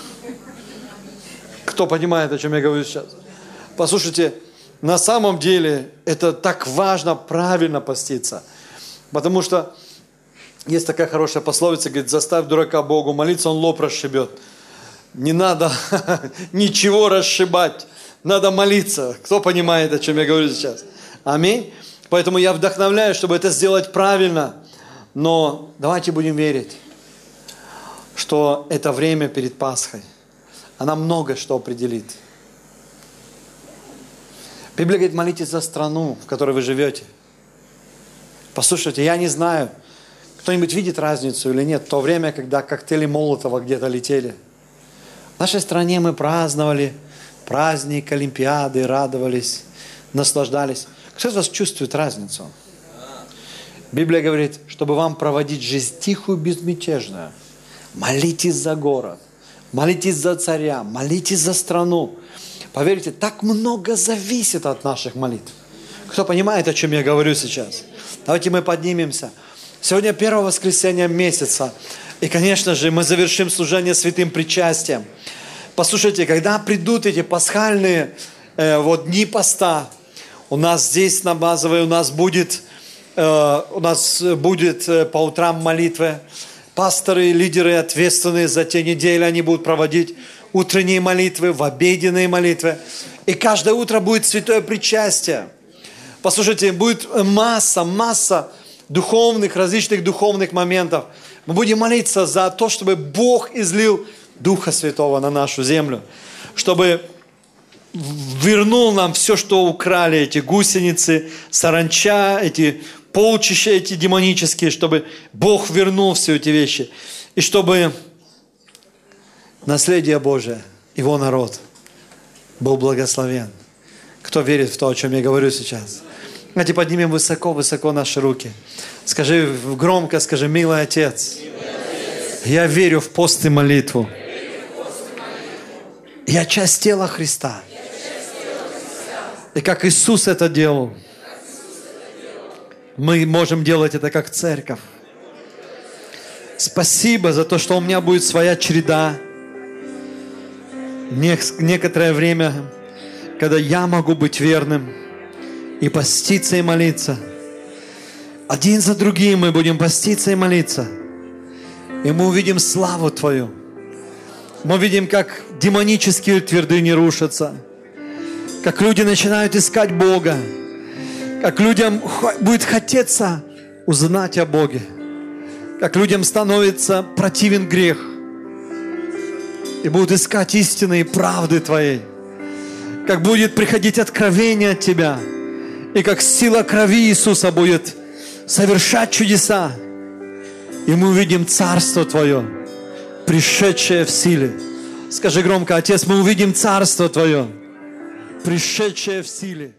Кто понимает, о чем я говорю сейчас? Послушайте, на самом деле это так важно правильно поститься. Потому что есть такая хорошая пословица, говорит, заставь дурака Богу молиться, он лоб расшибет. Не надо ничего расшибать. Надо молиться. Кто понимает, о чем я говорю сейчас? Аминь. Поэтому я вдохновляю, чтобы это сделать правильно. Но давайте будем верить, что это время перед Пасхой. Она много что определит. Библия говорит, молитесь за страну, в которой вы живете. Послушайте, я не знаю, кто-нибудь видит разницу или нет, в то время, когда коктейли Молотова где-то летели. В нашей стране мы праздновали праздник, олимпиады, радовались, наслаждались. Кто из вас чувствует разницу? Библия говорит, чтобы вам проводить жизнь тихую, безмятежную. Молитесь за город, молитесь за царя, молитесь за страну. Поверьте, так много зависит от наших молитв. Кто понимает, о чем я говорю сейчас? Давайте мы поднимемся. Сегодня первое воскресенье месяца. И, конечно же, мы завершим служение святым причастием. Послушайте, когда придут эти пасхальные дни поста, у нас здесь на базовой, у нас будет по утрам молитвы. Пасторы, лидеры, ответственные за те недели, они будут проводить утренние молитвы, в обеденные молитвы. И каждое утро будет святое причастие. Послушайте, будет масса различных духовных моментов. Мы будем молиться за то, чтобы Бог излил Духа Святого на нашу землю, чтобы вернул нам все, что украли эти гусеницы, саранча, эти полчища, эти демонические, чтобы Бог вернул все эти вещи. И чтобы наследие Божие, Его народ, был благословен. Кто верит в то, о чем я говорю сейчас? Давайте поднимем высоко наши руки. Громко скажи: милый Отец, я верю в пост и молитву. Я часть тела Христа. И как Иисус это делал, мы можем делать это как церковь. Спасибо за то, что у меня будет своя череда. Некоторое время, когда я могу быть верным и поститься и молиться. Один за другим мы будем поститься и молиться. И мы увидим славу Твою. Мы увидим, как демонические твердыни рушатся. Как люди начинают искать Бога. Как людям будет хотеться узнать о Боге. Как людям становится противен грех. И будут искать истины и правды Твоей. Как будет приходить откровение от Тебя. И как сила крови Иисуса будет совершать чудеса. И мы увидим Царство Твое, пришедшее в силе. Скажи громко: Отец, мы увидим Царство Твое, пришедшее в силе.